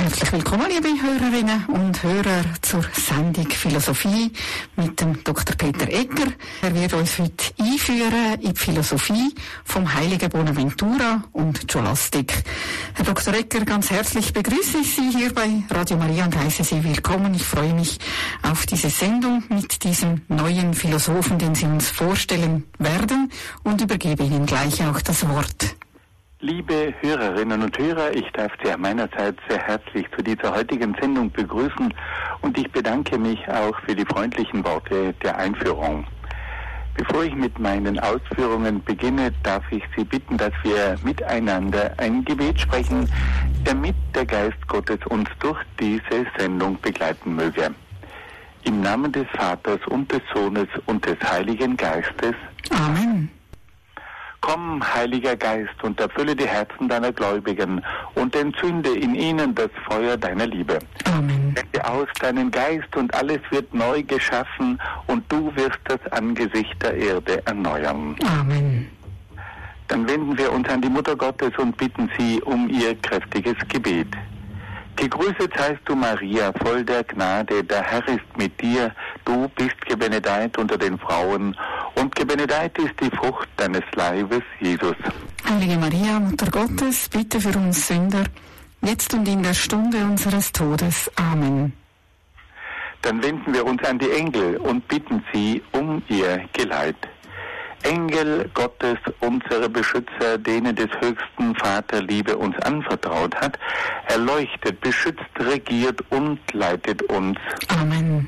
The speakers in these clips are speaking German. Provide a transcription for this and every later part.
Herzlich willkommen, liebe Hörerinnen und Hörer, zur Sendung Philosophie mit dem Dr. Peter Egger. Er wird uns heute einführen in die Philosophie vom heiligen Bonaventura und Scholastik. Herr Dr. Egger, ganz herzlich begrüße ich Sie hier bei Radio Maria und heiße Sie willkommen. Ich freue mich auf diese Sendung mit diesem neuen Philosophen, den Sie uns vorstellen werden, und übergebe Ihnen gleich auch das Wort. Liebe Hörerinnen und Hörer, ich darf Sie meinerseits sehr herzlich zu dieser heutigen Sendung begrüßen und ich bedanke mich auch für die freundlichen Worte der Einführung. Bevor ich mit meinen Ausführungen beginne, darf ich Sie bitten, dass wir miteinander ein Gebet sprechen, damit der Geist Gottes uns durch diese Sendung begleiten möge. Im Namen des Vaters und des Sohnes und des Heiligen Geistes. Amen. Komm, Heiliger Geist, und erfülle die Herzen deiner Gläubigen und entzünde in ihnen das Feuer deiner Liebe. Amen. Sende aus deinen Geist und alles wird neu geschaffen und du wirst das Angesicht der Erde erneuern. Amen. Dann wenden wir uns an die Mutter Gottes und bitten sie um ihr kräftiges Gebet. Gegrüßet seist du, Maria, voll der Gnade, der Herr ist mit dir. Du bist gebenedeit unter den Frauen und gebenedeit ist die Frucht deines Leibes, Jesus. Heilige Maria, Mutter Gottes, bitte für uns Sünder, jetzt und in der Stunde unseres Todes. Amen. Dann wenden wir uns an die Engel und bitten sie um ihr Geleit. Engel Gottes, unsere Beschützer, denen des höchsten Vater Liebe uns anvertraut hat, erleuchtet, beschützt, regiert und leitet uns. Amen.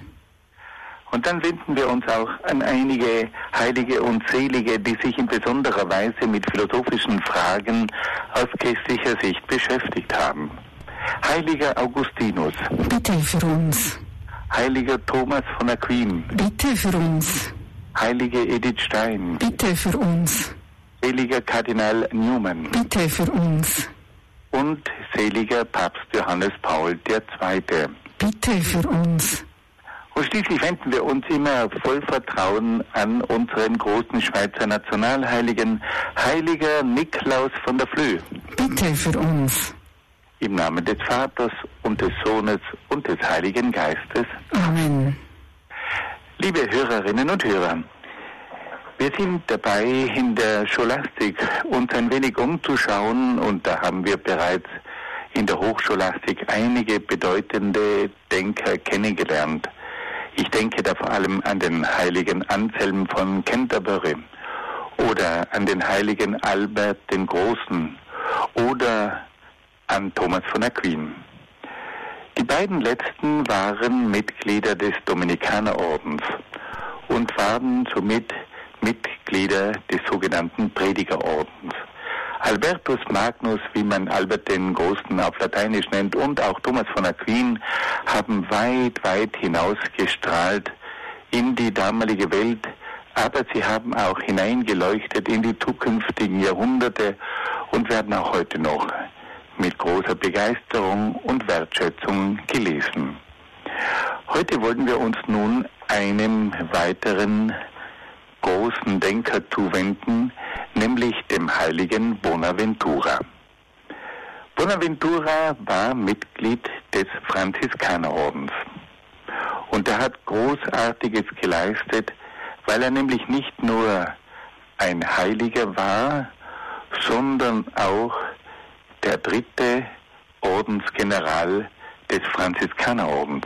Und dann wenden wir uns auch an einige Heilige und Selige, die sich in besonderer Weise mit philosophischen Fragen aus christlicher Sicht beschäftigt haben. Heiliger Augustinus. Bitte für uns. Heiliger Thomas von Aquin. Bitte für uns. Heilige Edith Stein. Bitte für uns. Seliger Kardinal Newman. Bitte für uns. Und seliger Papst Johannes Paul II. Bitte für uns. Und schließlich wenden wir uns immer voll Vertrauen an unseren großen Schweizer Nationalheiligen, Heiliger Niklaus von der Flö. Bitte für uns. Im Namen des Vaters und des Sohnes und des Heiligen Geistes. Amen. Liebe Hörerinnen und Hörer, wir sind dabei, in der Scholastik uns ein wenig umzuschauen, und da haben wir bereits in der Hochscholastik einige bedeutende Denker kennengelernt. Ich denke da vor allem an den heiligen Anselm von Canterbury oder an den heiligen Albert den Großen oder an Thomas von Aquin. Die beiden letzten waren Mitglieder des Dominikanerordens und waren somit Mitglieder des sogenannten Predigerordens. Albertus Magnus, wie man Albert den Großen auf Lateinisch nennt, und auch Thomas von Aquin haben weit, weit hinausgestrahlt in die damalige Welt, aber sie haben auch hineingeleuchtet in die zukünftigen Jahrhunderte und werden auch heute noch mit großer Begeisterung und Wertschätzung gelesen. Heute wollen wir uns nun einem weiteren großen Denker zuwenden, nämlich dem heiligen Bonaventura. Bonaventura war Mitglied des Franziskanerordens und er hat Großartiges geleistet, weil er nämlich nicht nur ein Heiliger war, sondern auch der dritte Ordensgeneral des Franziskanerordens.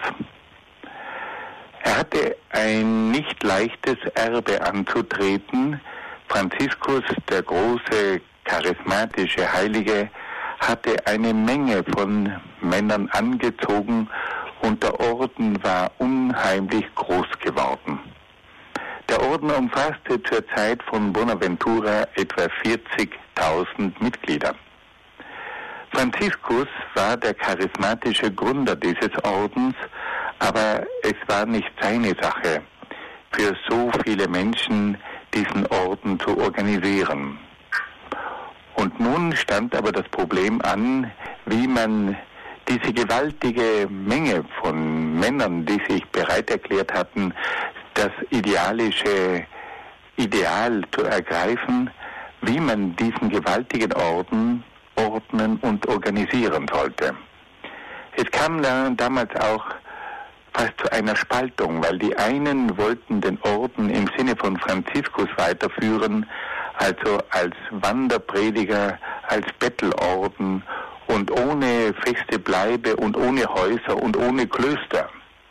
Er hatte ein nicht leichtes Erbe anzutreten. Franziskus, der große charismatische Heilige, hatte eine Menge von Männern angezogen und der Orden war unheimlich groß geworden. Der Orden umfasste zur Zeit von Bonaventura etwa 40.000 Mitglieder. Franziskus war der charismatische Gründer dieses Ordens, aber es war nicht seine Sache, für so viele Menschen diesen Orden zu organisieren. Und nun stand aber das Problem an, wie man diese gewaltige Menge von Männern, die sich bereit erklärt hatten, das idealische Ideal zu ergreifen, wie man diesen gewaltigen Orden ordnen und organisieren sollte. Es kam damals auch fast zu einer Spaltung, weil die einen wollten den Orden im Sinne von Franziskus weiterführen, also als Wanderprediger, als Bettelorden und ohne feste Bleibe und ohne Häuser und ohne Klöster.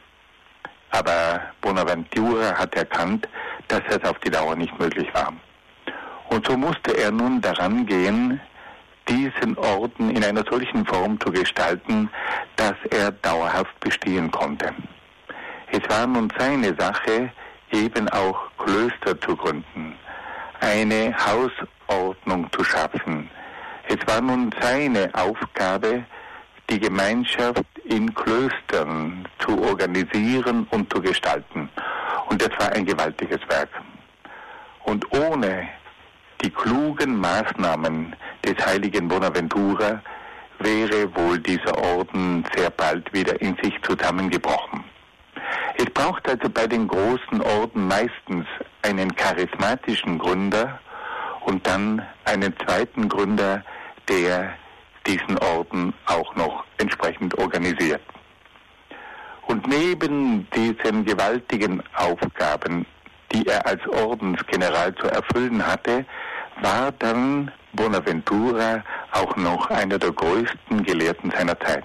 Aber Bonaventura hat erkannt, dass das auf die Dauer nicht möglich war. Und so musste er nun daran gehen, diesen Orden in einer solchen Form zu gestalten, dass er dauerhaft bestehen konnte. Es war nun seine Sache, eben auch Klöster zu gründen, eine Hausordnung zu schaffen. Es war nun seine Aufgabe, die Gemeinschaft in Klöstern zu organisieren und zu gestalten. Und das war ein gewaltiges Werk. Und ohne die klugen Maßnahmen des heiligen Bonaventura wäre wohl dieser Orden sehr bald wieder in sich zusammengebrochen. Es braucht also bei den großen Orden meistens einen charismatischen Gründer und dann einen zweiten Gründer, der diesen Orden auch noch entsprechend organisiert. Und neben diesen gewaltigen Aufgaben, die er als Ordensgeneral zu erfüllen hatte, war dann Bonaventura auch noch einer der größten Gelehrten seiner Zeit.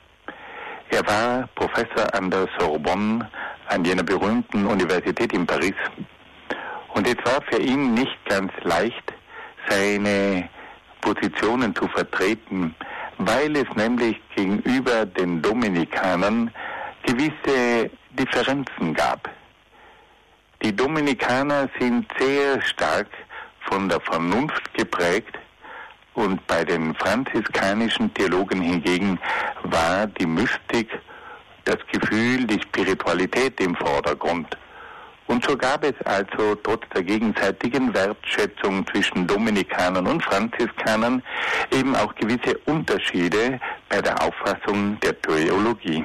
Er war Professor an der Sorbonne, an jener berühmten Universität in Paris. Und es war für ihn nicht ganz leicht, seine Positionen zu vertreten, weil es nämlich gegenüber den Dominikanern gewisse Differenzen gab. Die Dominikaner sind sehr stark von der Vernunft geprägt und bei den franziskanischen Theologen hingegen war die Mystik, das Gefühl, die Spiritualität im Vordergrund. Und so gab es also trotz der gegenseitigen Wertschätzung zwischen Dominikanern und Franziskanern eben auch gewisse Unterschiede bei der Auffassung der Theologie.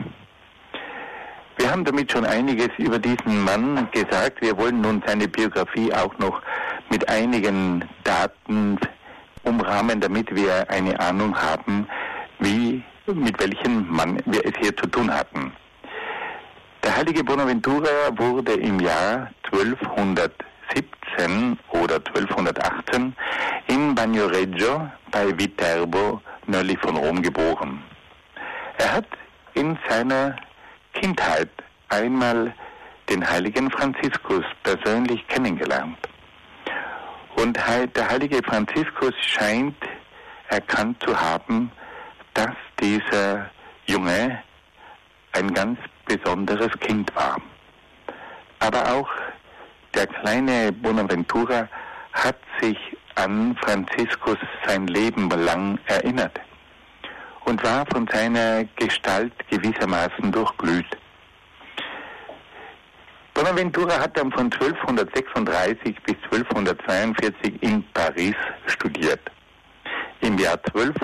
Wir haben damit schon einiges über diesen Mann gesagt. Wir wollen nun seine Biografie auch noch mit einigen Daten umrahmen, damit wir eine Ahnung haben, mit welchem Mann wir es hier zu tun hatten. Der heilige Bonaventura wurde im Jahr 1217 oder 1218 in Bagnoregio bei Viterbo nördlich von Rom geboren. Er hat in seiner Kindheit einmal den heiligen Franziskus persönlich kennengelernt. Und der heilige Franziskus scheint erkannt zu haben, dass dieser Junge ein ganz besonderes Kind war. Aber auch der kleine Bonaventura hat sich an Franziskus sein Leben lang erinnert und war von seiner Gestalt gewissermaßen durchglüht. Bonaventura hat dann von 1236 bis 1242 in Paris studiert. Im Jahr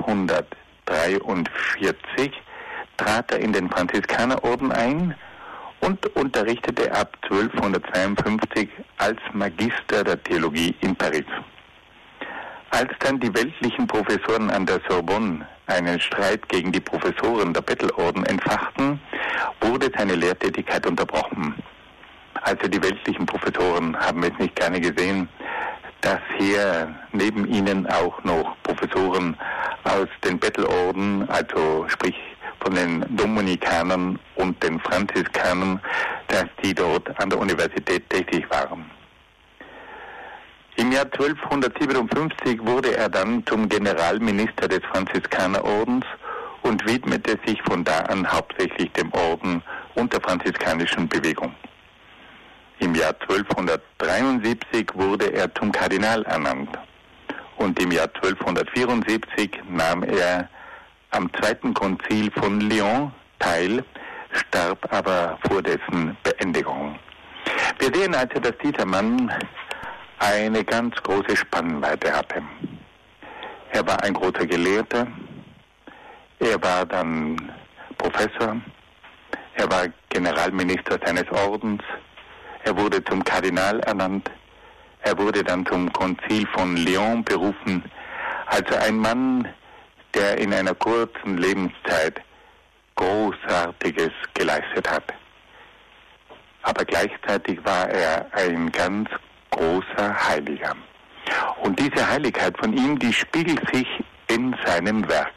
1243 trat er in den Franziskanerorden ein und unterrichtete ab 1252 als Magister der Theologie in Paris. Als dann die weltlichen Professoren an der Sorbonne einen Streit gegen die Professoren der Bettelorden entfachten, wurde seine Lehrtätigkeit unterbrochen. Also die weltlichen Professoren haben es nicht gerne gesehen, dass hier neben ihnen auch noch Professoren aus den Bettelorden, also sprich von den Dominikanern und den Franziskanern, dass die dort an der Universität tätig waren. Im Jahr 1257 wurde er dann zum Generalminister des Franziskanerordens und widmete sich von da an hauptsächlich dem Orden und der franziskanischen Bewegung. Im Jahr 1273 wurde er zum Kardinal ernannt und im Jahr 1274 nahm er am Zweiten Konzil von Lyon teil, starb aber vor dessen Beendigung. Wir sehen also, dass dieser Mann eine ganz große Spannweite hatte. Er war ein großer Gelehrter, er war dann Professor, er war Generalminister seines Ordens, er wurde zum Kardinal ernannt, er wurde dann zum Konzil von Lyon berufen, also ein Mann, der in einer kurzen Lebenszeit Großartiges geleistet hat. Aber gleichzeitig war er ein ganz großer Heiliger. Und diese Heiligkeit von ihm, die spiegelt sich in seinem Werk.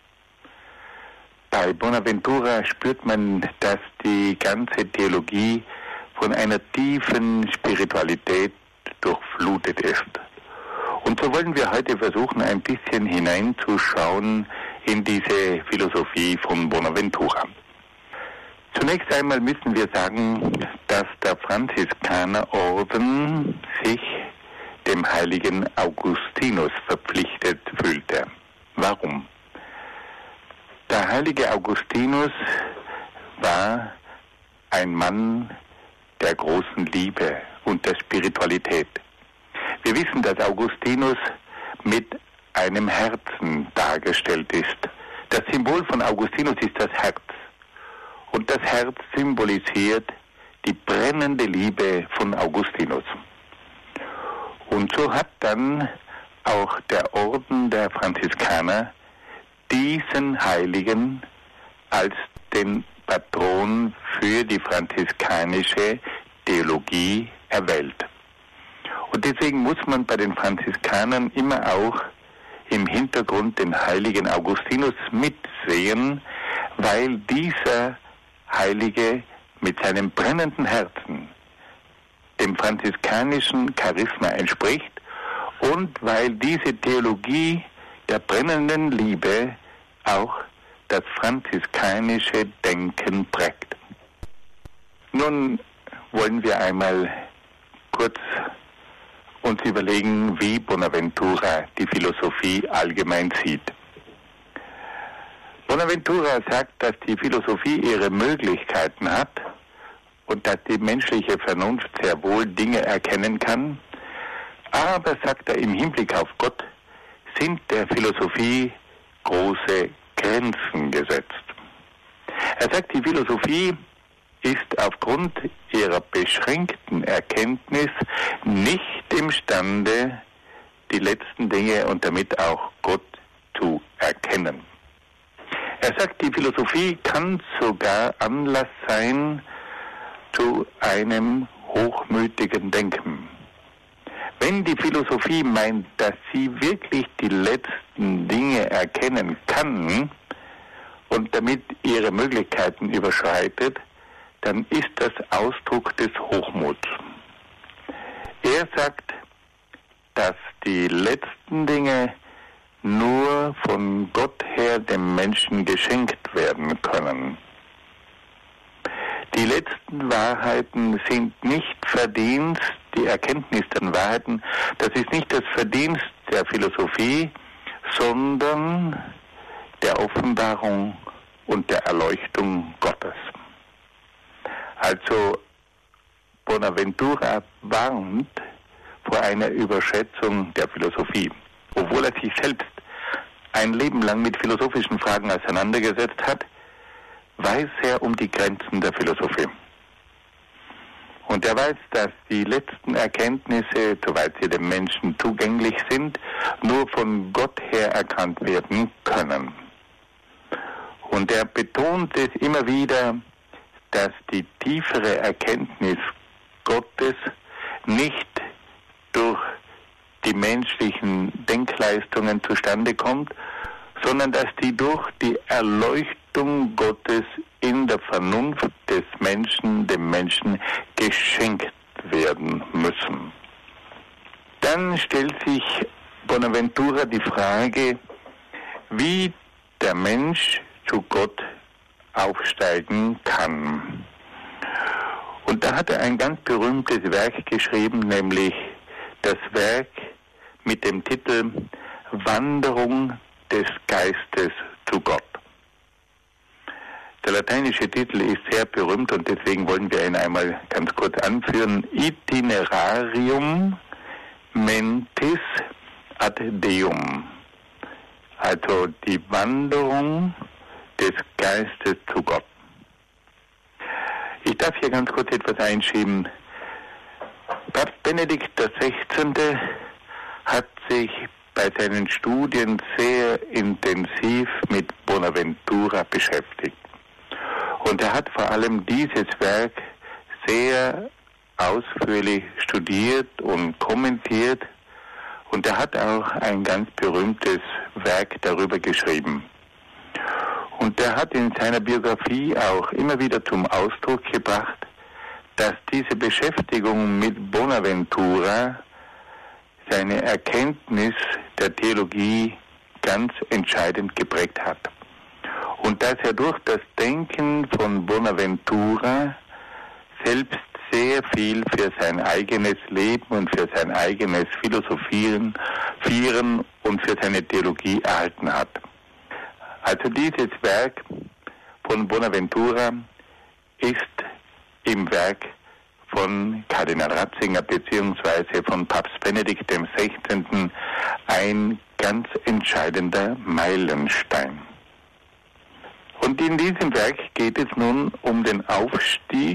Bei Bonaventura spürt man, dass die ganze Theologie von einer tiefen Spiritualität durchflutet ist. Und so wollen wir heute versuchen, ein bisschen hineinzuschauen in diese Philosophie von Bonaventura. Zunächst einmal müssen wir sagen, dass der Franziskanerorden sich dem heiligen Augustinus verpflichtet fühlte. Warum? Der heilige Augustinus war ein Mann der großen Liebe und der Spiritualität. Wir wissen, dass Augustinus mit einem Herzen dargestellt ist. Das Symbol von Augustinus ist das Herz. Und das Herz symbolisiert die brennende Liebe von Augustinus. Und so hat dann auch der Orden der Franziskaner diesen Heiligen als den Patron für die franziskanische Theologie erwählt. Und deswegen muss man bei den Franziskanern immer auch im Hintergrund den heiligen Augustinus mitsehen, weil dieser Heilige mit seinem brennenden Herzen dem franziskanischen Charisma entspricht und weil diese Theologie der brennenden Liebe auch das franziskanische Denken prägt. Nun wollen wir einmal kurz uns überlegen, wie Bonaventura die Philosophie allgemein sieht. Bonaventura sagt, dass die Philosophie ihre Möglichkeiten hat und dass die menschliche Vernunft sehr wohl Dinge erkennen kann, aber, sagt er, im Hinblick auf Gott sind der Philosophie große Grenzen gesetzt. Er sagt, die Philosophie ist aufgrund ihrer beschränkten Erkenntnis nicht imstande, die letzten Dinge und damit auch Gott zu erkennen. Er sagt, die Philosophie kann sogar Anlass sein zu einem hochmütigen Denken. Wenn die Philosophie meint, dass sie wirklich die letzten Dinge erkennen kann und damit ihre Möglichkeiten überschreitet, dann ist das Ausdruck des Hochmuts. Er sagt, dass die letzten Dinge nur von Gott her dem Menschen geschenkt werden können. Die letzten Wahrheiten sind nicht Verdienst, die Erkenntnis der Wahrheiten, das ist nicht das Verdienst der Philosophie, sondern der Offenbarung und der Erleuchtung Gottes. Also Bonaventura warnt vor einer Überschätzung der Philosophie, obwohl er sich selbst ein Leben lang mit philosophischen Fragen auseinandergesetzt hat, weiß er um die Grenzen der Philosophie. Und er weiß, dass die letzten Erkenntnisse, soweit sie dem Menschen zugänglich sind, nur von Gott her erkannt werden können. Und er betont es immer wieder, dass die tiefere Erkenntnis Gottes nicht durch die menschlichen Denkleistungen zustande kommt, sondern dass die durch die Erleuchtung Gottes in der Vernunft des Menschen, dem Menschen geschenkt werden müssen. Dann stellt sich Bonaventura die Frage, wie der Mensch zu Gott aufsteigen kann. Und da hat er ein ganz berühmtes Werk geschrieben, nämlich das Werk mit dem Titel Wanderung des Geistes zu Gott. Der lateinische Titel ist sehr berühmt und deswegen wollen wir ihn einmal ganz kurz anführen. Itinerarium mentis ad Deum. Also die Wanderung des Geistes zu Gott. Ich darf hier ganz kurz etwas einschieben. Papst Benedikt XVI. Hat sich bei seinen Studien sehr intensiv mit Bonaventura beschäftigt. Und er hat vor allem dieses Werk sehr ausführlich studiert und kommentiert. Und er hat auch ein ganz berühmtes Werk darüber geschrieben. Und er hat in seiner Biografie auch immer wieder zum Ausdruck gebracht, dass diese Beschäftigung mit Bonaventura seine Erkenntnis der Theologie ganz entscheidend geprägt hat. Und dass er durch das Denken von Bonaventura selbst sehr viel für sein eigenes Leben und für sein eigenes Philosophieren und für seine Theologie erhalten hat. Also dieses Werk von Bonaventura ist im Werk von Kardinal Ratzinger bzw. von Papst Benedikt XVI. Ein ganz entscheidender Meilenstein. Und in diesem Werk geht es nun um den Aufstieg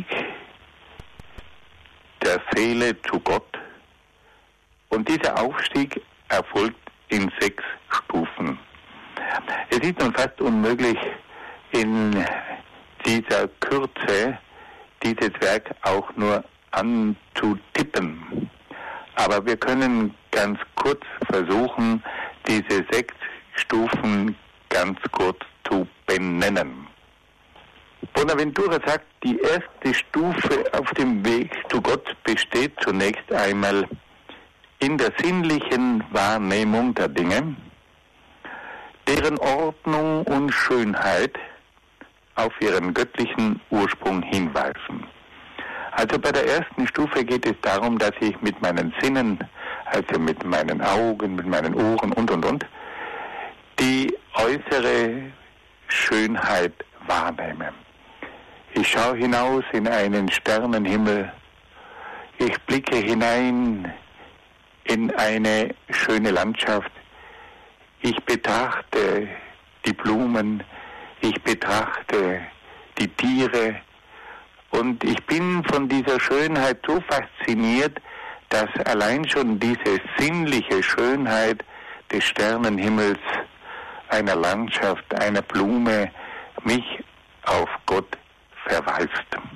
der Seele zu Gott. Und dieser Aufstieg erfolgt in 6 Stufen. Es ist nun fast unmöglich, in dieser Kürze dieses Werk auch nur anzutippen. Aber wir können ganz kurz versuchen, diese 6 Stufen ganz kurz zu benennen. Bonaventura sagt, die erste Stufe auf dem Weg zu Gott besteht zunächst einmal in der sinnlichen Wahrnehmung der Dinge, deren Ordnung und Schönheit auf ihren göttlichen Ursprung hinweisen. Also bei der ersten Stufe geht es darum, dass ich mit meinen Sinnen, also mit meinen Augen, mit meinen Ohren und, die äußere Schönheit wahrnehme. Ich schaue hinaus in einen Sternenhimmel, ich blicke hinein in eine schöne Landschaft, ich betrachte die Blumen, ich betrachte die Tiere und ich bin von dieser Schönheit so fasziniert, dass allein schon diese sinnliche Schönheit des Sternenhimmels, einer Landschaft, einer Blume mich auf Gott verweist.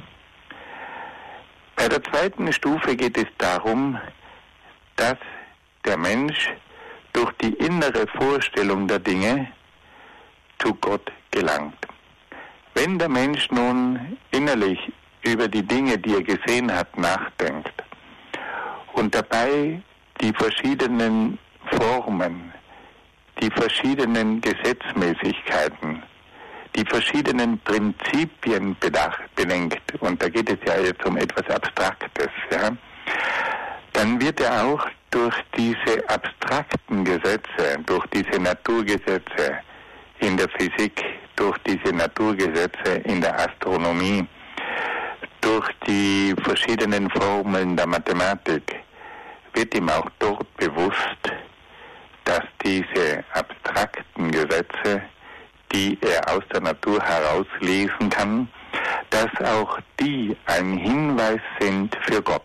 Bei der zweiten Stufe geht es darum, dass der Mensch durch die innere Vorstellung der Dinge zu Gott gelangt. Wenn der Mensch nun innerlich über die Dinge, die er gesehen hat, nachdenkt und dabei die verschiedenen Formen, die verschiedenen Gesetzmäßigkeiten, die verschiedenen Prinzipien bedenkt, und da geht es ja jetzt um etwas Abstraktes, ja, dann wird er auch durch diese abstrakten Gesetze, durch diese Naturgesetze in der Physik, durch diese Naturgesetze in der Astronomie, durch die verschiedenen Formeln der Mathematik, wird ihm auch dort bewusst, dass diese abstrakten Gesetze, die er aus der Natur herauslesen kann, dass auch die ein Hinweis sind für Gott.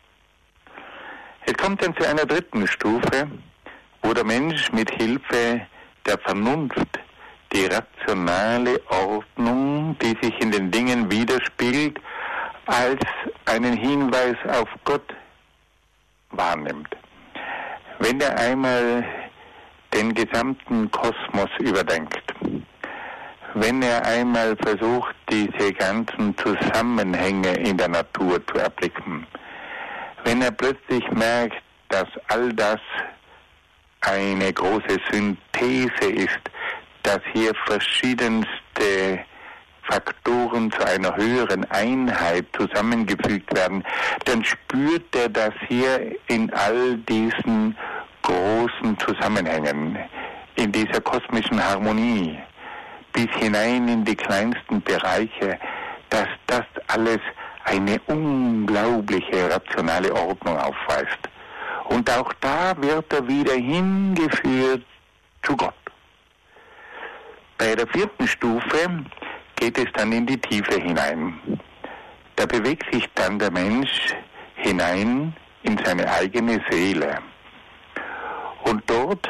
Es kommt dann zu einer dritten Stufe, wo der Mensch mit Hilfe der Vernunft die rationale Ordnung, die sich in den Dingen widerspiegelt, als einen Hinweis auf Gott wahrnimmt. Wenn er einmal den gesamten Kosmos überdenkt, wenn er einmal versucht, diese ganzen Zusammenhänge in der Natur zu erblicken, wenn er plötzlich merkt, dass all das eine große Synthese ist, dass hier verschiedenste Faktoren zu einer höheren Einheit zusammengefügt werden, dann spürt er, dass hier in all diesen großen Zusammenhängen, in dieser kosmischen Harmonie, bis hinein in die kleinsten Bereiche, dass das alles eine unglaubliche rationale Ordnung aufweist. Und auch da wird er wieder hingeführt zu Gott. Bei der vierten Stufe geht es dann in die Tiefe hinein. Da bewegt sich dann der Mensch hinein in seine eigene Seele. Und dort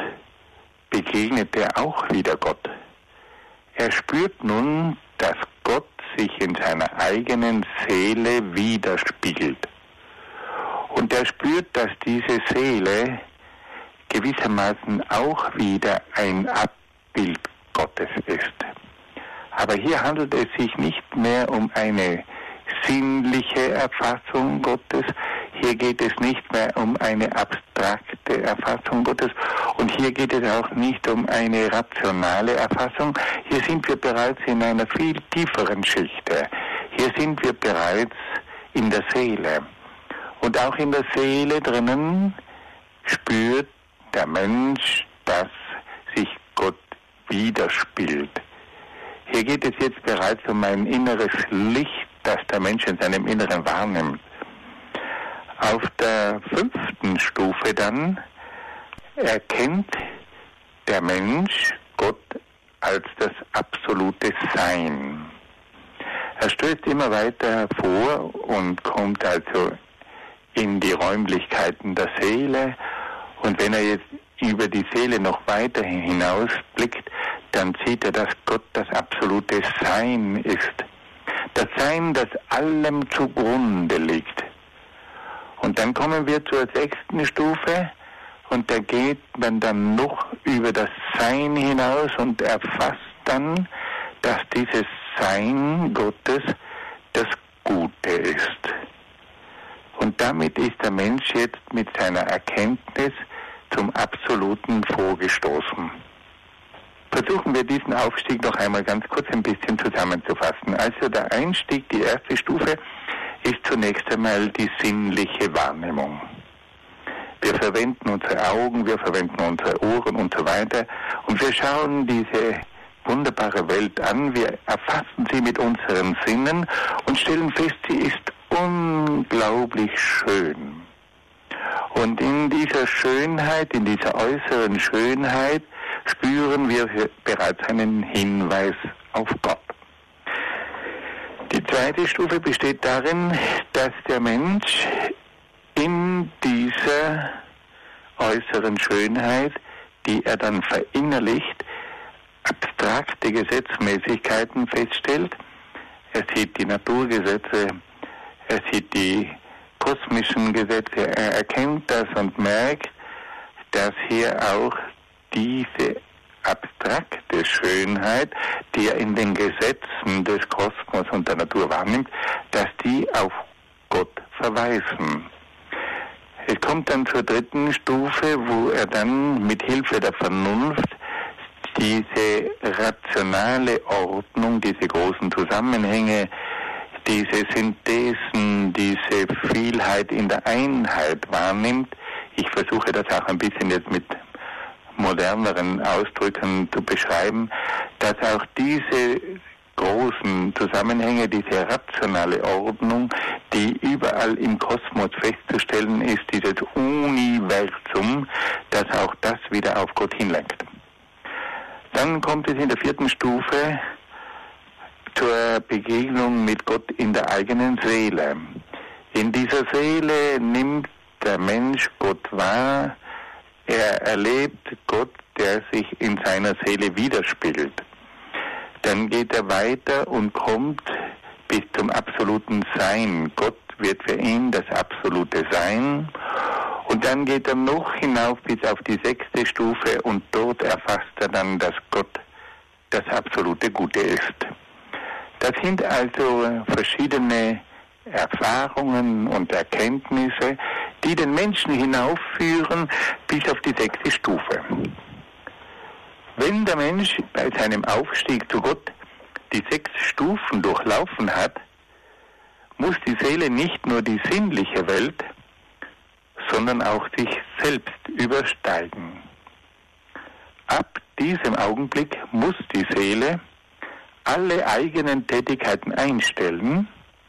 begegnet er auch wieder Gott. Er spürt nun, dass Gott sich in seiner eigenen Seele widerspiegelt. Und er spürt, dass diese Seele gewissermaßen auch wieder ein Abbild Gottes ist. Aber hier handelt es sich nicht mehr um eine sinnliche Erfassung Gottes, hier geht es nicht mehr um eine abstrakte Erfassung Gottes und hier geht es auch nicht um eine rationale Erfassung. Hier sind wir bereits in einer viel tieferen Schichte. Hier sind wir bereits in der Seele. Und auch in der Seele drinnen spürt der Mensch, dass sich Gott widerspiegelt. Hier geht es jetzt bereits um ein inneres Licht, das der Mensch in seinem Inneren wahrnimmt. Auf der 5. Stufe dann erkennt der Mensch Gott als das absolute Sein. Er stößt immer weiter hervor und kommt also in die Räumlichkeiten der Seele. Und wenn er jetzt über die Seele noch weiter hinausblickt, dann sieht er, dass Gott das absolute Sein ist. Das Sein, das allem zugrunde liegt. Und dann kommen wir zur 6. Stufe und da geht man dann noch über das Sein hinaus und erfasst dann, dass dieses Sein Gottes das Gute ist. Und damit ist der Mensch jetzt mit seiner Erkenntnis zum Absoluten vorgestoßen. Versuchen wir diesen Aufstieg noch einmal ganz kurz ein bisschen zusammenzufassen. Also der Einstieg, die erste Stufe, ist zunächst einmal die sinnliche Wahrnehmung. Wir verwenden unsere Augen, wir verwenden unsere Ohren und so weiter und wir schauen diese wunderbare Welt an, wir erfassen sie mit unseren Sinnen und stellen fest, sie ist unglaublich schön. Und in dieser Schönheit, in dieser äußeren Schönheit, spüren wir bereits einen Hinweis auf Gott. Die zweite Stufe besteht darin, dass der Mensch in dieser äußeren Schönheit, die er dann verinnerlicht, abstrakte Gesetzmäßigkeiten feststellt. Er sieht die Naturgesetze, er sieht die kosmischen Gesetze, er erkennt das und merkt, dass hier auch diese abstrakte Schönheit, die er in den Gesetzen des Kosmos und der Natur wahrnimmt, dass die auf Gott verweisen. Es kommt dann zur 3. Stufe, wo er dann mit Hilfe der Vernunft diese rationale Ordnung, diese großen Zusammenhänge, diese Synthesen, diese Vielheit in der Einheit wahrnimmt. Ich versuche das auch ein bisschen jetzt mit moderneren Ausdrücken zu beschreiben, dass auch diese großen Zusammenhänge, diese rationale Ordnung, die überall im Kosmos festzustellen ist, dieses Universum, dass auch das wieder auf Gott hinlenkt. Dann kommt es in der 4. Stufe zur Begegnung mit Gott in der eigenen Seele. In dieser Seele nimmt der Mensch Gott wahr, er erlebt Gott, der sich in seiner Seele widerspiegelt. Dann geht er weiter und kommt bis zum absoluten Sein. Gott wird für ihn das absolute Sein. Und dann geht er noch hinauf bis auf die 6. Stufe und dort erfasst er dann, dass Gott das absolute Gute ist. Das sind also verschiedene Erfahrungen und Erkenntnisse, die den Menschen hinaufführen bis auf die 6. Stufe. Wenn der Mensch bei seinem Aufstieg zu Gott die 6 Stufen durchlaufen hat, muss die Seele nicht nur die sinnliche Welt, sondern auch sich selbst übersteigen. Ab diesem Augenblick muss die Seele alle eigenen Tätigkeiten einstellen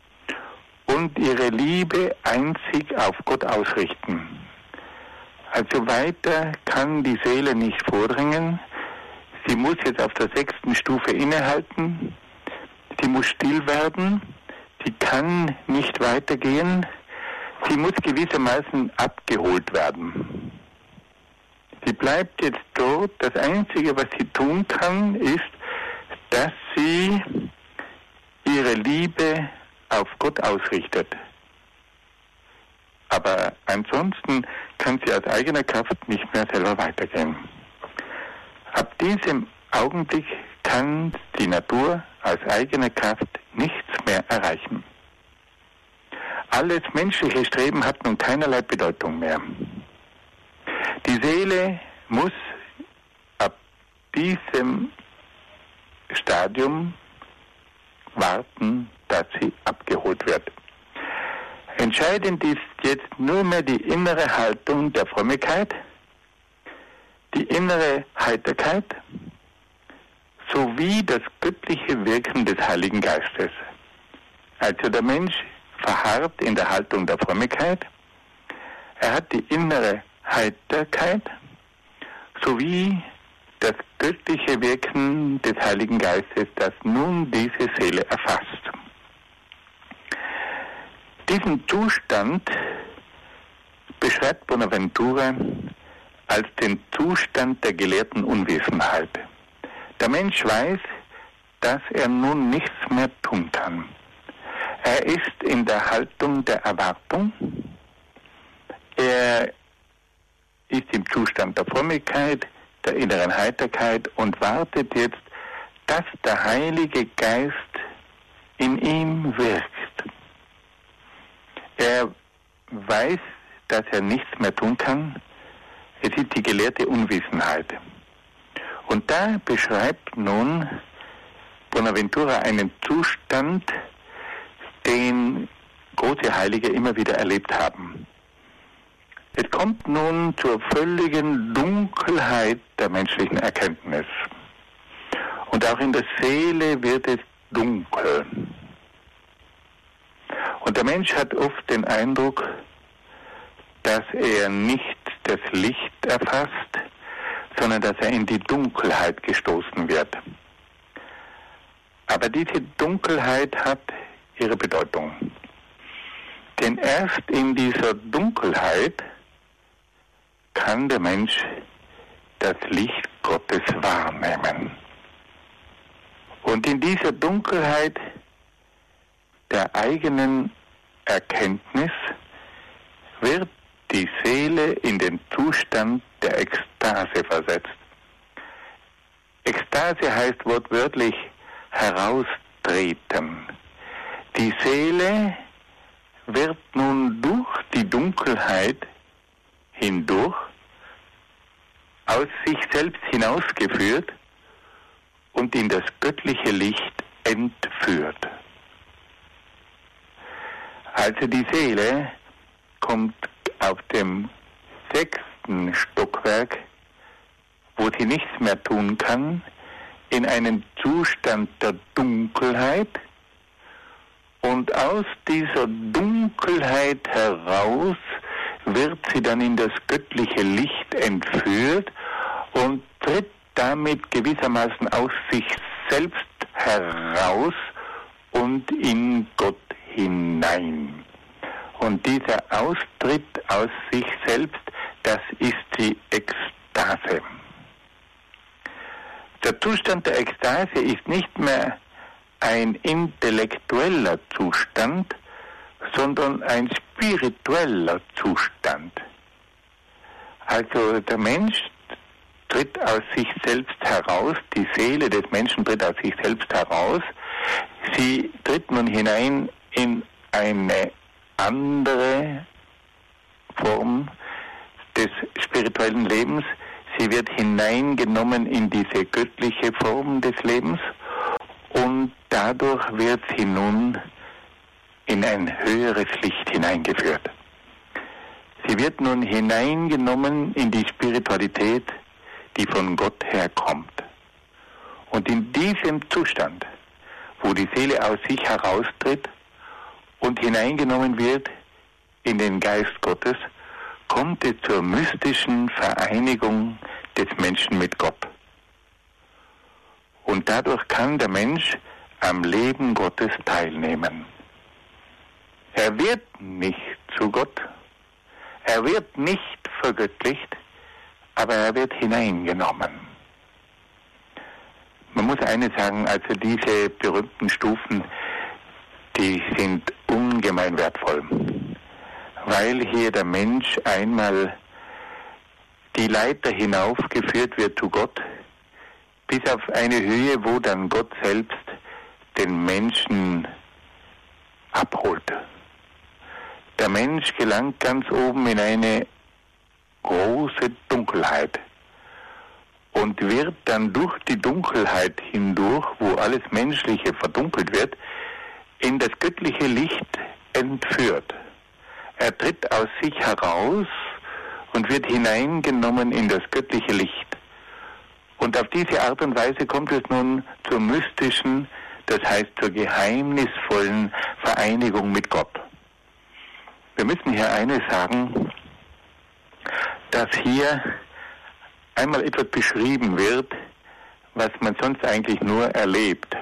und ihre Liebe einzig auf Gott ausrichten. Also weiter kann die Seele nicht vordringen. Sie muss jetzt auf der 6. Stufe innehalten. Sie muss still werden. Sie kann nicht weitergehen. Sie muss gewissermaßen abgeholt werden. Sie bleibt jetzt dort. Das Einzige, was sie tun kann, ist, dass sie ihre ihre Liebe auf Gott ausrichtet. Aber ansonsten kann sie aus eigener Kraft nicht mehr selber weitergehen. Ab diesem Augenblick kann die Natur aus eigener Kraft nichts mehr erreichen. Alles menschliche Streben hat nun keinerlei Bedeutung mehr. Die Seele muss ab diesem Stadium warten, dass sie abgeholt wird. Entscheidend ist jetzt nur mehr die innere Haltung der Frömmigkeit, die innere Heiterkeit sowie das göttliche Wirken des Heiligen Geistes. Also der Mensch verharrt in der Haltung der Frömmigkeit, er hat die innere Heiterkeit sowie das göttliche Wirken des Heiligen Geistes, das nun diese Seele erfasst. Diesen Zustand beschreibt Bonaventura als den Zustand der gelehrten Unwissenheit. Der Mensch weiß, dass er nun nichts mehr tun kann. Er ist in der Haltung der Erwartung. Er ist im Zustand der Frömmigkeit, der inneren Heiterkeit und wartet jetzt, dass der Heilige Geist in ihm wirkt. Er weiß, dass er nichts mehr tun kann. Es ist die gelehrte Unwissenheit. Und da beschreibt nun Bonaventura einen Zustand, den große Heilige immer wieder erlebt haben. Es kommt nun zur völligen Dunkelheit der menschlichen Erkenntnis. Und auch in der Seele wird es dunkel. Und der Mensch hat oft den Eindruck, dass er nicht das Licht erfasst, sondern dass er in die Dunkelheit gestoßen wird. Aber diese Dunkelheit hat ihre Bedeutung. Denn erst in dieser Dunkelheit kann der Mensch das Licht Gottes wahrnehmen. Und in dieser Dunkelheit der eigenen Erkenntnis wird die Seele in den Zustand der Ekstase versetzt. Ekstase heißt wortwörtlich heraustreten. Die Seele wird nun durch die Dunkelheit hindurch aus sich selbst hinausgeführt und in das göttliche Licht entführt. Also die Seele kommt auf dem 6. Stockwerk, wo sie nichts mehr tun kann, in einen Zustand der Dunkelheit, und aus dieser Dunkelheit heraus wird sie dann in das göttliche Licht entführt und tritt damit gewissermaßen aus sich selbst heraus und in Gott hinein. Und dieser Austritt aus sich selbst, das ist die Ekstase. Der Zustand der Ekstase ist nicht mehr ein intellektueller Zustand, sondern ein spiritueller Zustand. Also der Mensch tritt aus sich selbst heraus, die Seele des Menschen tritt aus sich selbst heraus, sie tritt nun hinein in eine andere Form des spirituellen Lebens, sie wird hineingenommen in diese göttliche Form des Lebens und dadurch wird sie nun in ein höheres Licht hineingeführt. Sie wird nun hineingenommen in die Spiritualität, die von Gott herkommt. Und in diesem Zustand, wo die Seele aus sich heraustritt und hineingenommen wird in den Geist Gottes, kommt es zur mystischen Vereinigung des Menschen mit Gott. Und dadurch kann der Mensch am Leben Gottes teilnehmen. Er wird nicht zu Gott, er wird nicht vergöttlicht, aber er wird hineingenommen. Man muss eines sagen, also diese berühmten Stufen, die sind ungemein wertvoll, weil hier der Mensch einmal die Leiter hinaufgeführt wird zu Gott, bis auf eine Höhe, wo dann Gott selbst den Menschen abholt. Der Mensch gelangt ganz oben in eine große Dunkelheit und wird dann durch die Dunkelheit hindurch, wo alles Menschliche verdunkelt wird, in das göttliche Licht entführt. Er tritt aus sich heraus und wird hineingenommen in das göttliche Licht. Und auf diese Art und Weise kommt es nun zur mystischen, das heißt zur geheimnisvollen Vereinigung mit Gott. Wir müssen hier eines sagen, dass hier einmal etwas beschrieben wird, was man sonst eigentlich nur erlebt.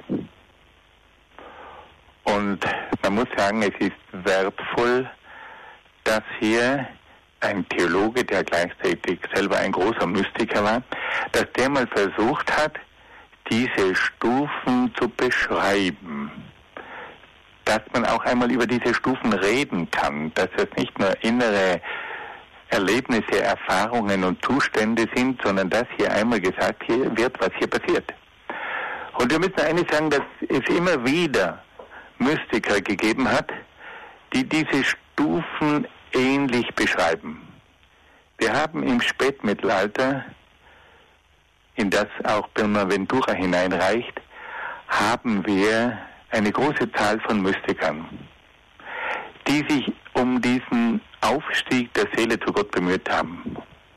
Und man muss sagen, es ist wertvoll, dass hier ein Theologe, der gleichzeitig selber ein großer Mystiker war, dass der mal versucht hat, diese Stufen zu beschreiben. Dass man auch einmal über diese Stufen reden kann, dass das nicht nur innere Erlebnisse, Erfahrungen und Zustände sind, sondern dass hier einmal gesagt wird, was hier passiert. Und wir müssen eines sagen, dass es immer wieder Mystiker gegeben hat, die diese Stufen ähnlich beschreiben. Wir haben im Spätmittelalter, in das auch Bonaventura hineinreicht, haben wir eine große Zahl von Mystikern, die sich um diesen Aufstieg der Seele zu Gott bemüht haben.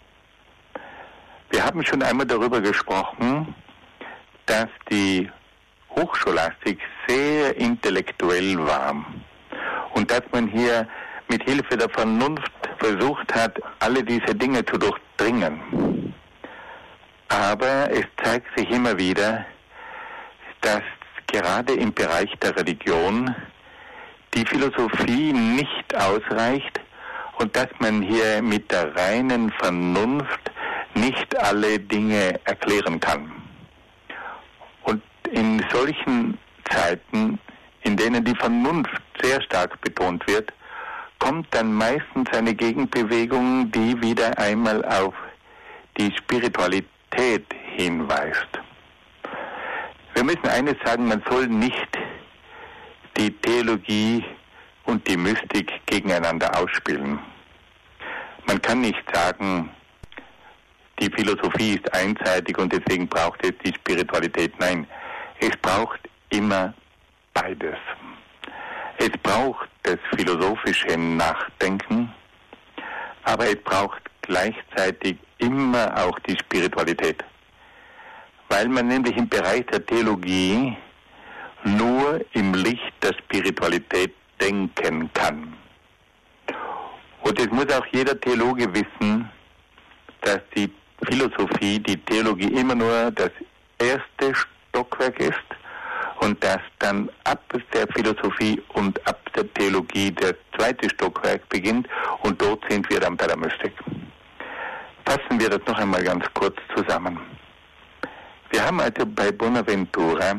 Wir haben schon einmal darüber gesprochen, dass die Hochscholastik sehr intellektuell war und dass man hier mit Hilfe der Vernunft versucht hat, alle diese Dinge zu durchdringen. Aber es zeigt sich immer wieder, dass gerade im Bereich der Religion die Philosophie nicht ausreicht und dass man hier mit der reinen Vernunft nicht alle Dinge erklären kann. Und in solchen Zeiten, in denen die Vernunft sehr stark betont wird, kommt dann meistens eine Gegenbewegung, die wieder einmal auf die Spiritualität hinweist. Wir müssen eines sagen, man soll nicht die Theologie und die Mystik gegeneinander ausspielen. Man kann nicht sagen, die Philosophie ist einseitig und deswegen braucht es die Spiritualität. Nein, es braucht immer beides. Es braucht das philosophische Nachdenken, aber es braucht gleichzeitig immer auch die Spiritualität. Weil man nämlich im Bereich der Theologie nur im Licht der Spiritualität denken kann. Und es muss auch jeder Theologe wissen, dass die Philosophie, die Theologie immer nur das erste Stockwerk ist und dass dann ab der Philosophie und ab der Theologie das zweite Stockwerk beginnt und dort sind wir dann bei der Mystik. Fassen wir das noch einmal ganz kurz zusammen. Wir haben also bei Bonaventura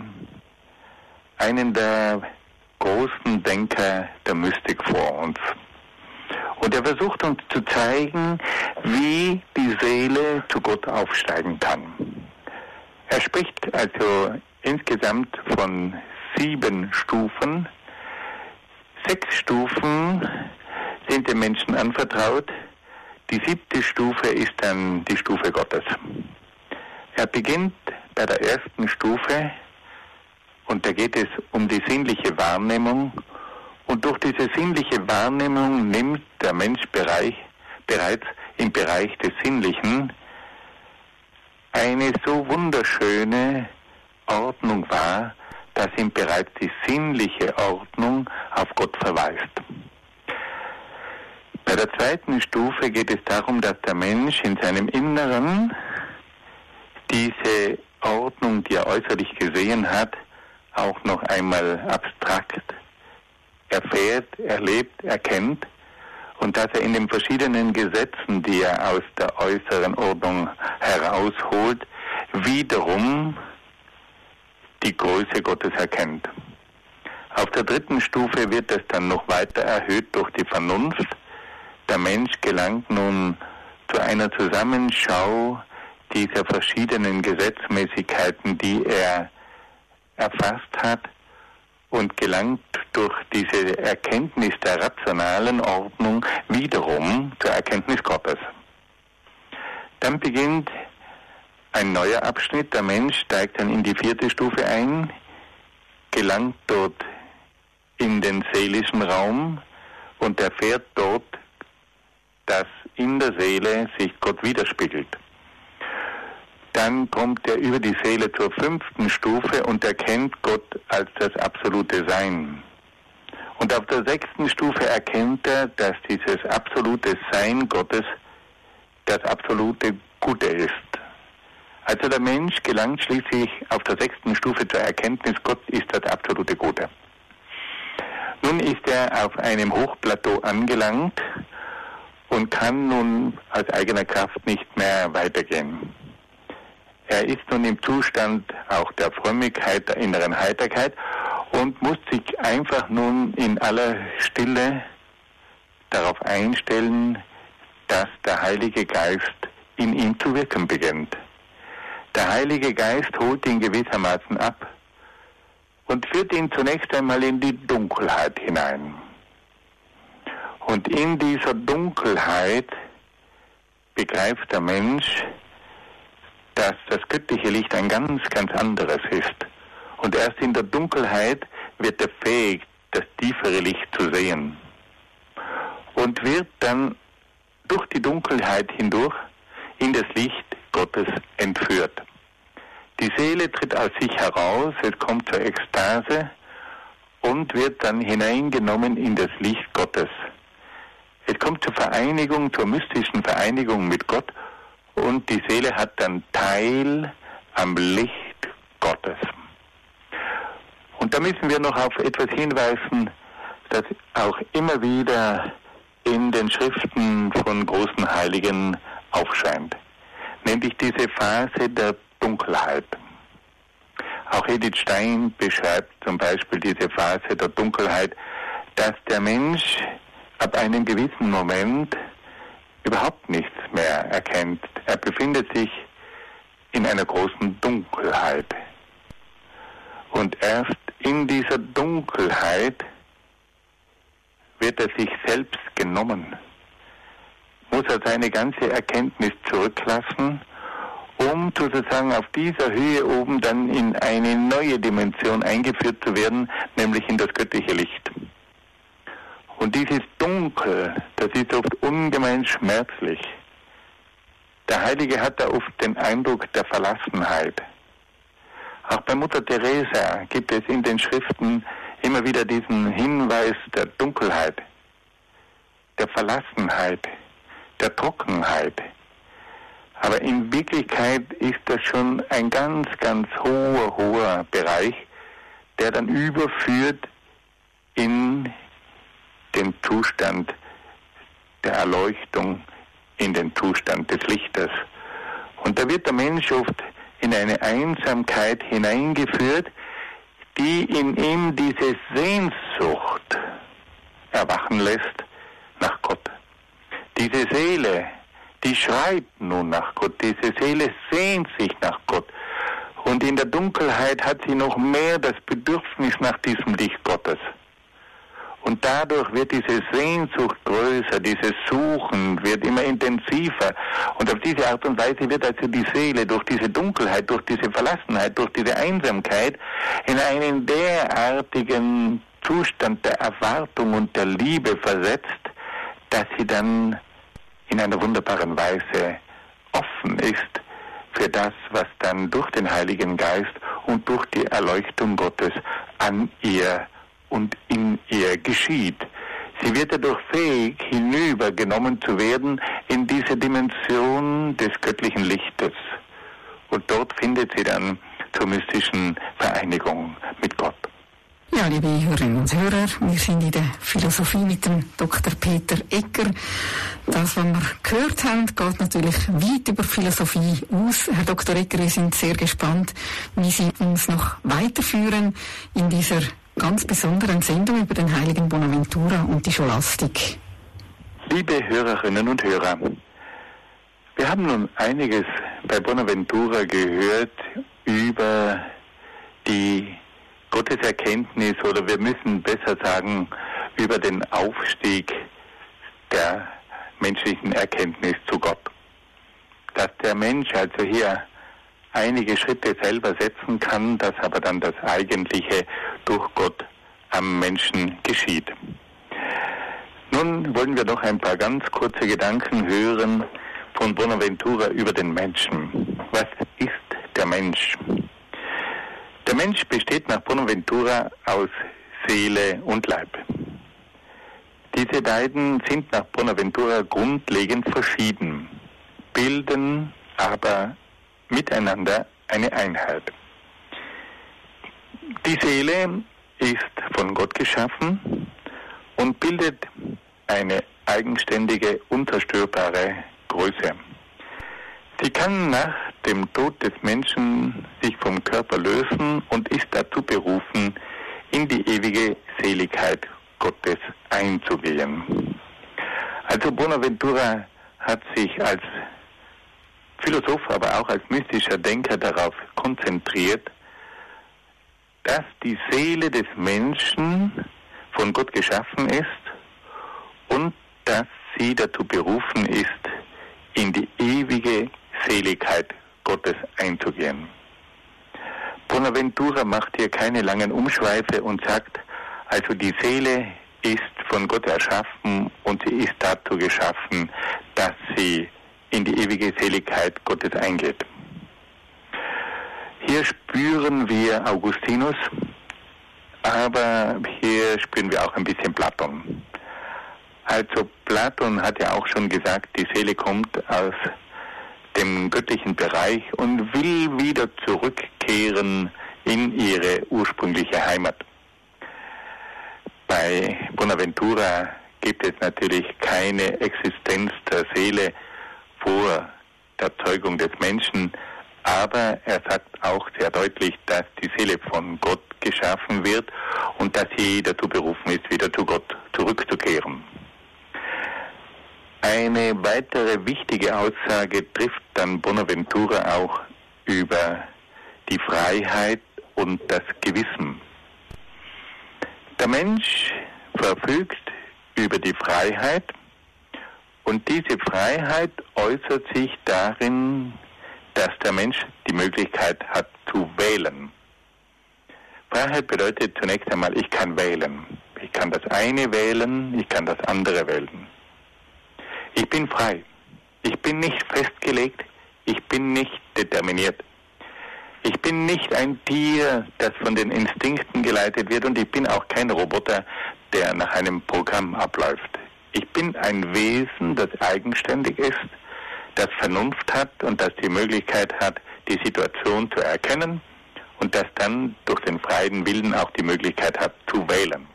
einen der großen Denker der Mystik vor uns. Und er versucht uns zu zeigen, wie die Seele zu Gott aufsteigen kann. Er spricht also insgesamt von 7 Stufen. 6 Stufen sind dem Menschen anvertraut. Die 7. Stufe ist dann die Stufe Gottes. Er beginnt bei der 1. Stufe und da geht es um die sinnliche Wahrnehmung. Und durch diese sinnliche Wahrnehmung nimmt der Mensch bereits im Bereich des Sinnlichen eine so wunderschöne Ordnung wahr, dass ihm bereits die sinnliche Ordnung auf Gott verweist. Bei der 2. Stufe geht es darum, dass der Mensch in seinem Inneren diese Ordnung, die er äußerlich gesehen hat, auch noch einmal abstrakt erfährt, erlebt, erkennt und dass er in den verschiedenen Gesetzen, die er aus der äußeren Ordnung herausholt, wiederum die Größe Gottes erkennt. Auf der dritten Stufe wird es dann noch weiter erhöht durch die Vernunft. Der Mensch gelangt nun zu einer Zusammenschau dieser verschiedenen Gesetzmäßigkeiten, die er erfasst hat, und gelangt durch diese Erkenntnis der rationalen Ordnung wiederum zur Erkenntnis Gottes. Dann beginnt ein neuer Abschnitt. Der Mensch steigt dann in die vierte Stufe ein, gelangt dort in den seelischen Raum und erfährt dort, dass in der Seele sich Gott widerspiegelt. Dann kommt er über die Seele zur fünften Stufe und erkennt Gott als das absolute Sein. Und auf der sechsten Stufe erkennt er, dass dieses absolute Sein Gottes das absolute Gute ist. Also der Mensch gelangt schließlich auf der sechsten Stufe zur Erkenntnis, Gott ist das absolute Gute. Nun ist er auf einem Hochplateau angelangt und kann nun aus eigener Kraft nicht mehr weitergehen. Er ist nun im Zustand auch der Frömmigkeit, der inneren Heiterkeit und muss sich einfach nun in aller Stille darauf einstellen, dass der Heilige Geist in ihm zu wirken beginnt. Der Heilige Geist holt ihn gewissermaßen ab und führt ihn zunächst einmal in die Dunkelheit hinein. Und in dieser Dunkelheit begreift der Mensch, dass das göttliche Licht ein ganz, ganz anderes ist. Und erst in der Dunkelheit wird er fähig, das tiefere Licht zu sehen. Und wird dann durch die Dunkelheit hindurch in das Licht Gottes entführt. Die Seele tritt aus sich heraus, es kommt zur Ekstase und wird dann hineingenommen in das Licht Gottes. Es kommt zur Vereinigung, zur mystischen Vereinigung mit Gott und die Seele hat dann Teil am Licht Gottes. Und da müssen wir noch auf etwas hinweisen, das auch immer wieder in den Schriften von großen Heiligen aufscheint, nämlich diese Phase der Dunkelheit. Auch Edith Stein beschreibt zum Beispiel diese Phase der Dunkelheit, dass der Mensch ab einem gewissen Moment überhaupt nichts mehr erkennt. Er befindet sich in einer großen Dunkelheit. Und erst in dieser Dunkelheit wird er sich selbst genommen, muss er seine ganze Erkenntnis zurücklassen, um sozusagen auf dieser Höhe oben dann in eine neue Dimension eingeführt zu werden, nämlich in das göttliche Licht. Und dieses Dunkel, das ist oft ungemein schmerzlich. Der Heilige hat da oft den Eindruck der Verlassenheit. Auch bei Mutter Teresa gibt es in den Schriften immer wieder diesen Hinweis der Dunkelheit, der Verlassenheit, der Trockenheit. Aber in Wirklichkeit ist das schon ein ganz, ganz hoher Bereich, der dann überführt in den Zustand der Erleuchtung, in den Zustand des Lichtes. Und da wird der Mensch oft in eine Einsamkeit hineingeführt, die in ihm diese Sehnsucht erwachen lässt nach Gott. Diese Seele, die schreit nun nach Gott, diese Seele sehnt sich nach Gott. Und in der Dunkelheit hat sie noch mehr das Bedürfnis nach diesem Licht Gottes. Und dadurch wird diese Sehnsucht größer, dieses Suchen wird immer intensiver. Und auf diese Art und Weise wird also die Seele durch diese Dunkelheit, durch diese Verlassenheit, durch diese Einsamkeit in einen derartigen Zustand der Erwartung und der Liebe versetzt, dass sie dann in einer wunderbaren Weise offen ist für das, was dann durch den Heiligen Geist und durch die Erleuchtung Gottes an ihr und in ihr geschieht. Sie wird dadurch fähig, hinübergenommen zu werden in diese Dimension des göttlichen Lichtes. Und dort findet sie dann zur mystischen Vereinigung mit Gott. Ja, liebe Hörerinnen und Hörer, wir sind in der Philosophie mit dem Dr. Peter Egger. Das, was wir gehört haben, geht natürlich weit über Philosophie aus. Herr Dr. Egger, wir sind sehr gespannt, wie Sie uns noch weiterführen in dieser ganz besonderen Sendung über den heiligen Bonaventura und die Scholastik. Liebe Hörerinnen und Hörer, wir haben nun einiges bei Bonaventura gehört über die Gotteserkenntnis, oder wir müssen besser sagen, über den Aufstieg der menschlichen Erkenntnis zu Gott. Dass der Mensch also hier einige Schritte selber setzen kann, dass aber dann das Eigentliche durch Gott am Menschen geschieht. Nun wollen wir noch ein paar ganz kurze Gedanken hören von Bonaventura über den Menschen. Was ist der Mensch? Der Mensch besteht nach Bonaventura aus Seele und Leib. Diese beiden sind nach Bonaventura grundlegend verschieden, bilden aber miteinander eine Einheit. Die Seele ist von Gott geschaffen und bildet eine eigenständige, unzerstörbare Größe. Sie kann nach dem Tod des Menschen sich vom Körper lösen und ist dazu berufen, in die ewige Seligkeit Gottes einzugehen. Also Bonaventura hat sich als Philosoph, aber auch als mystischer Denker darauf konzentriert, dass die Seele des Menschen von Gott geschaffen ist und dass sie dazu berufen ist, in die ewige Seligkeit Gottes einzugehen. Bonaventura macht hier keine langen Umschweife und sagt, also die Seele ist von Gott erschaffen und sie ist dazu geschaffen, dass sie in die ewige Seligkeit Gottes eingeht. Hier spüren wir Augustinus, aber hier spüren wir auch ein bisschen Platon. Also Platon hat ja auch schon gesagt, die Seele kommt aus dem göttlichen Bereich und will wieder zurückkehren in ihre ursprüngliche Heimat. Bei Bonaventura gibt es natürlich keine Existenz der Seele vor der Zeugung des Menschen, aber er sagt auch sehr deutlich, dass die Seele von Gott geschaffen wird und dass sie dazu berufen ist, wieder zu Gott zurückzukehren. Eine weitere wichtige Aussage trifft dann Bonaventura auch über die Freiheit und das Gewissen. Der Mensch verfügt über die Freiheit und diese Freiheit äußert sich darin, dass der Mensch die Möglichkeit hat zu wählen. Freiheit bedeutet zunächst einmal, ich kann wählen. Ich kann das eine wählen, ich kann das andere wählen. Ich bin frei. Ich bin nicht festgelegt, ich bin nicht determiniert. Ich bin nicht ein Tier, das von den Instinkten geleitet wird und ich bin auch kein Roboter, der nach einem Programm abläuft. Ich bin ein Wesen, das eigenständig ist, das Vernunft hat und das die Möglichkeit hat, die Situation zu erkennen und das dann durch den freien Willen auch die Möglichkeit hat, zu wählen.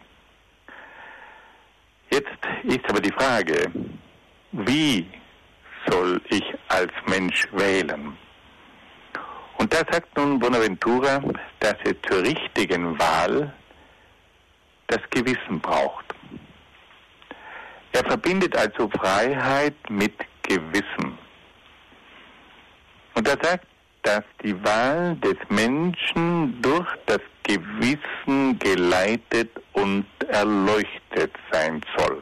Jetzt ist aber die Frage, wie soll ich als Mensch wählen? Und da sagt nun Bonaventura, dass er zur richtigen Wahl das Gewissen braucht. Er verbindet also Freiheit mit Gewissen. Und er sagt, dass die Wahl des Menschen durch das Gewissen geleitet und erleuchtet sein soll.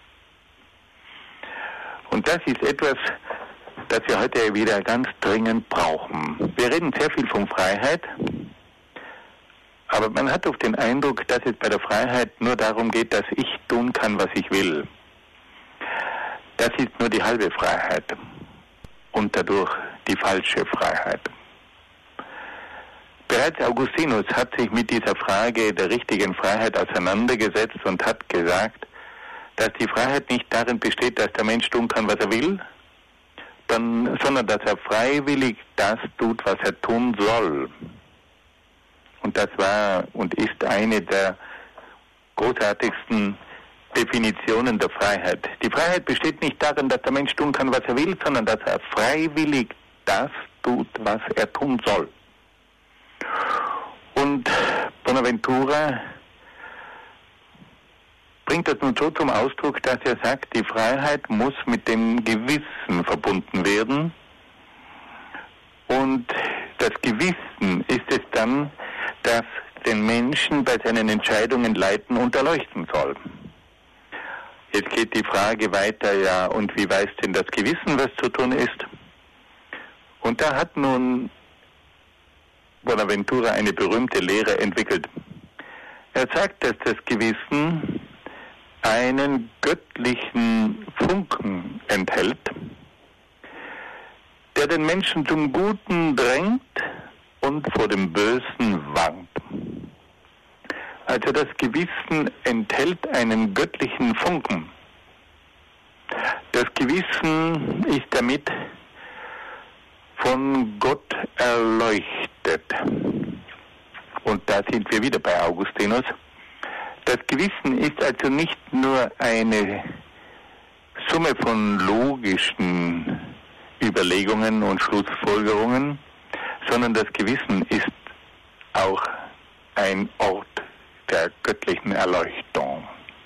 Und das ist etwas, das wir heute wieder ganz dringend brauchen. Wir reden sehr viel von Freiheit, aber man hat oft den Eindruck, dass es bei der Freiheit nur darum geht, dass ich tun kann, was ich will. Das ist nur die halbe Freiheit und dadurch die falsche Freiheit. Bereits Augustinus hat sich mit dieser Frage der richtigen Freiheit auseinandergesetzt und hat gesagt, dass die Freiheit nicht darin besteht, dass der Mensch tun kann, was er will, sondern dass er freiwillig das tut, was er tun soll. Und das war und ist eine der großartigsten Definitionen der Freiheit. Die Freiheit besteht nicht darin, dass der Mensch tun kann, was er will, sondern dass er freiwillig das tut, was er tun soll. Und Bonaventura bringt das nun so zum Ausdruck, dass er sagt, die Freiheit muss mit dem Gewissen verbunden werden. Und das Gewissen ist es dann, das den Menschen bei seinen Entscheidungen leiten und erleuchten soll. Jetzt geht die Frage weiter, ja, und wie weiß denn das Gewissen, was zu tun ist? Und da hat nun Bonaventura eine berühmte Lehre entwickelt. Er sagt, dass das Gewissen einen göttlichen Funken enthält, der den Menschen zum Guten drängt und vor dem Bösen warnt. Also das Gewissen enthält einen göttlichen Funken. Das Gewissen ist damit von Gott erleuchtet. Und da sind wir wieder bei Augustinus. Das Gewissen ist also nicht nur eine Summe von logischen Überlegungen und Schlussfolgerungen, sondern das Gewissen ist auch ein Ort der göttlichen Erleuchtung.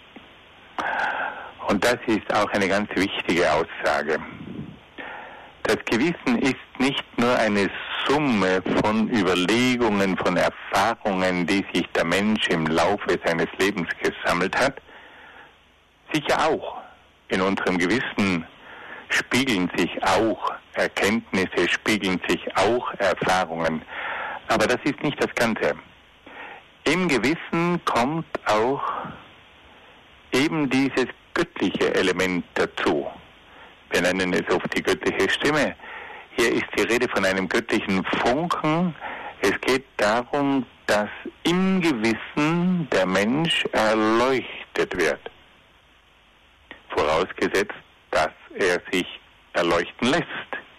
Und das ist auch eine ganz wichtige Aussage. Das Gewissen ist nicht nur eine Summe von Überlegungen, von Erfahrungen, die sich der Mensch im Laufe seines Lebens gesammelt hat. Sicher auch. In unserem Gewissen spiegeln sich auch Erkenntnisse, spiegeln sich auch Erfahrungen. Aber das ist nicht das Ganze. Im Gewissen kommt auch eben dieses göttliche Element dazu. Wir nennen es oft die göttliche Stimme. Hier ist die Rede von einem göttlichen Funken. Es geht darum, dass im Gewissen der Mensch erleuchtet wird. Vorausgesetzt, dass er sich erleuchten lässt.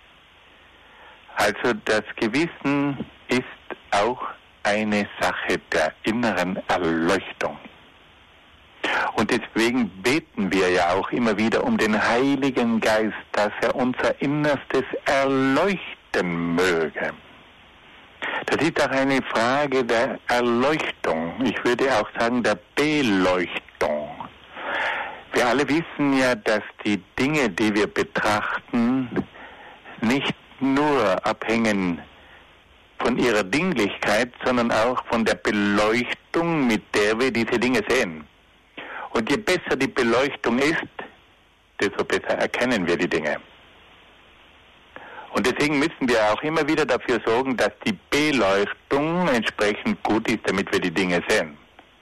Also das Gewissen ist auch eine Sache der inneren Erleuchtung. Und deswegen beten wir ja auch immer wieder um den Heiligen Geist, dass er unser Innerstes erleuchten möge. Das ist auch eine Frage der Erleuchtung. Ich würde auch sagen, der Beleuchtung. Wir alle wissen ja, dass die Dinge, die wir betrachten, nicht nur abhängen von ihrer Dinglichkeit, sondern auch von der Beleuchtung, mit der wir diese Dinge sehen. Und je besser die Beleuchtung ist, desto besser erkennen wir die Dinge. Und deswegen müssen wir auch immer wieder dafür sorgen, dass die Beleuchtung entsprechend gut ist, damit wir die Dinge sehen.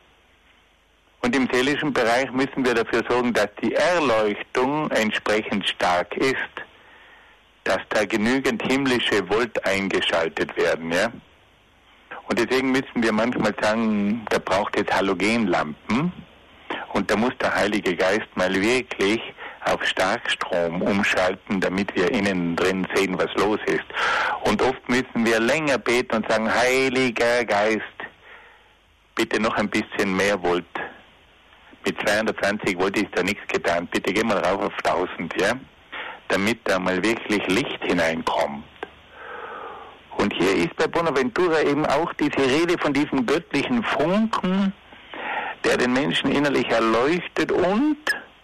Und im seelischen Bereich müssen wir dafür sorgen, dass die Erleuchtung entsprechend stark ist, dass da genügend himmlische Volt eingeschaltet werden, ja. Und deswegen müssen wir manchmal sagen, da braucht es Halogenlampen und da muss der Heilige Geist mal wirklich auf Starkstrom umschalten, damit wir innen drin sehen, was los ist. Und oft müssen wir länger beten und sagen, Heiliger Geist, bitte noch ein bisschen mehr Volt. Mit 220 Volt ist da nichts getan. Bitte geh mal rauf auf 1000, ja? Damit da mal wirklich Licht hineinkommt. Und hier ist bei Bonaventura eben auch diese Rede von diesem göttlichen Funken, der den Menschen innerlich erleuchtet und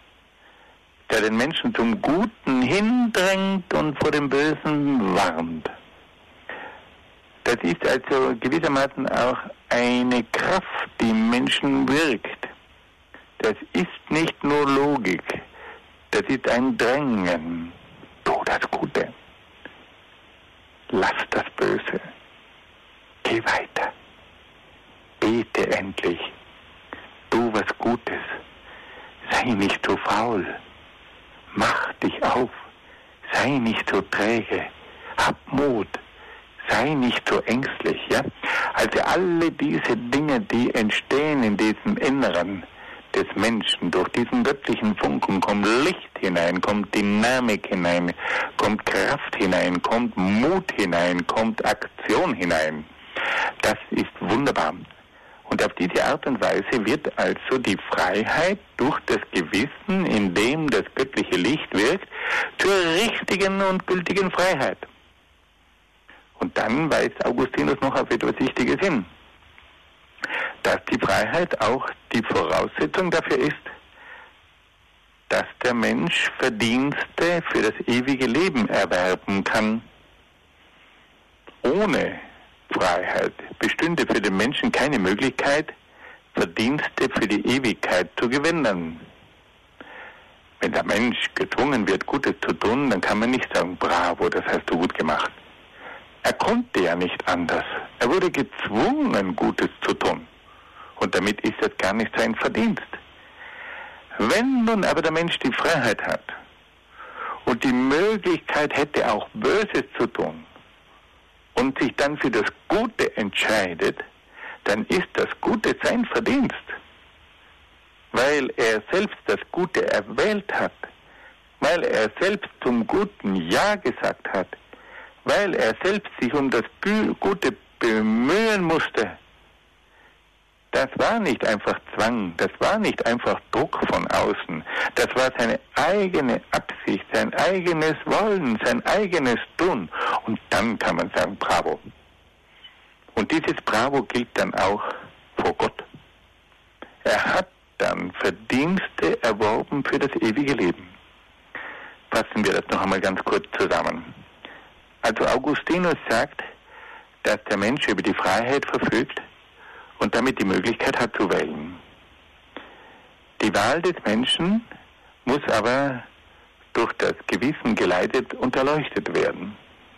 der den Menschen zum Guten hindrängt und vor dem Bösen warnt. Das ist also gewissermaßen auch eine Kraft, die im Menschen wirkt. Das ist nicht nur Logik, das ist ein Drängen. Tu das Gute, lass das Böse, geh weiter, bete endlich, tu was Gutes, sei nicht so faul, mach dich auf, sei nicht so träge, hab Mut, sei nicht so ängstlich. Ja? Also alle diese Dinge, die entstehen in diesem Inneren des Menschen, durch diesen göttlichen Funken kommt Licht hinein, kommt Dynamik hinein, kommt Kraft hinein, kommt Mut hinein, kommt Aktion hinein. Das ist wunderbar. Und auf diese Art und Weise wird also die Freiheit durch das Gewissen, in dem das göttliche Licht wirkt, zur richtigen und gültigen Freiheit. Und dann weist Augustinus noch auf etwas Wichtiges hin, dass die Freiheit auch die Voraussetzung dafür ist, dass der Mensch Verdienste für das ewige Leben erwerben kann. Ohne Freiheit bestünde für den Menschen keine Möglichkeit, Verdienste für die Ewigkeit zu gewinnen. Wenn der Mensch gezwungen wird, Gutes zu tun, dann kann man nicht sagen, bravo, das hast du gut gemacht. Er konnte ja nicht anders. Er wurde gezwungen, Gutes zu tun. Und damit ist das gar nicht sein Verdienst. Wenn nun aber der Mensch die Freiheit hat und die Möglichkeit hätte, auch Böses zu tun und sich dann für das Gute entscheidet, dann ist das Gute sein Verdienst, weil er selbst das Gute erwählt hat, weil er selbst zum Guten Ja gesagt hat, weil er selbst sich um das Gute bemühen musste. Das war nicht einfach Zwang, das war nicht einfach Druck von außen, das war seine eigene Absicht, sein eigenes Wollen, sein eigenes Tun. Und dann kann man sagen, bravo. Und dieses Bravo gilt dann auch vor Gott. Er hat dann Verdienste erworben für das ewige Leben. Fassen wir das noch einmal ganz kurz zusammen. Also Augustinus sagt, dass der Mensch über die Freiheit verfügt und damit die Möglichkeit hat zu wählen. Die Wahl des Menschen muss aber durch das Gewissen geleitet und erleuchtet werden.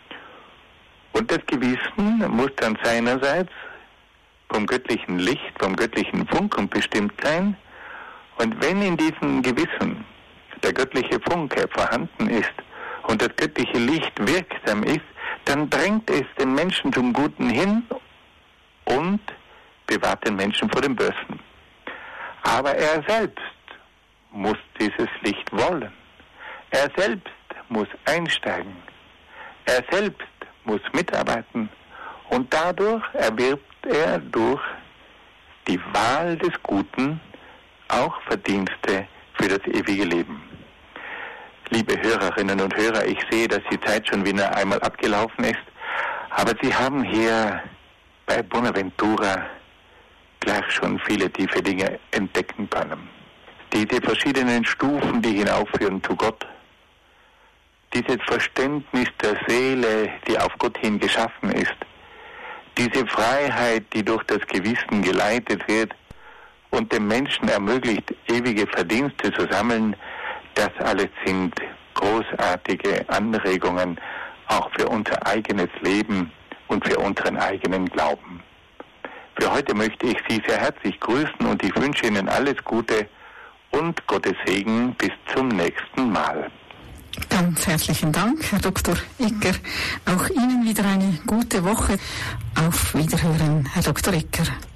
Und das Gewissen muss dann seinerseits vom göttlichen Licht, vom göttlichen Funken bestimmt sein. Und wenn in diesem Gewissen der göttliche Funke vorhanden ist und das göttliche Licht wirksam ist, dann drängt es den Menschen zum Guten hin und bewahrt den Menschen vor dem Bösen. Aber er selbst muss dieses Licht wollen. Er selbst muss einsteigen. Er selbst muss mitarbeiten. Und dadurch erwirbt er durch die Wahl des Guten auch Verdienste für das ewige Leben. Liebe Hörerinnen und Hörer, ich sehe, dass die Zeit schon wieder einmal abgelaufen ist, aber Sie haben hier bei Bonaventura gleich schon viele tiefe Dinge entdecken können. Diese verschiedenen Stufen, die hinaufführen zu Gott, dieses Verständnis der Seele, die auf Gott hin geschaffen ist, diese Freiheit, die durch das Gewissen geleitet wird und dem Menschen ermöglicht, ewige Verdienste zu sammeln, das alles sind großartige Anregungen auch für unser eigenes Leben und für unseren eigenen Glauben. Für heute möchte ich Sie sehr herzlich grüßen und ich wünsche Ihnen alles Gute und Gottes Segen bis zum nächsten Mal. Ganz herzlichen Dank, Herr Dr. Egger. Auch Ihnen wieder eine gute Woche. Auf Wiederhören, Herr Dr. Egger.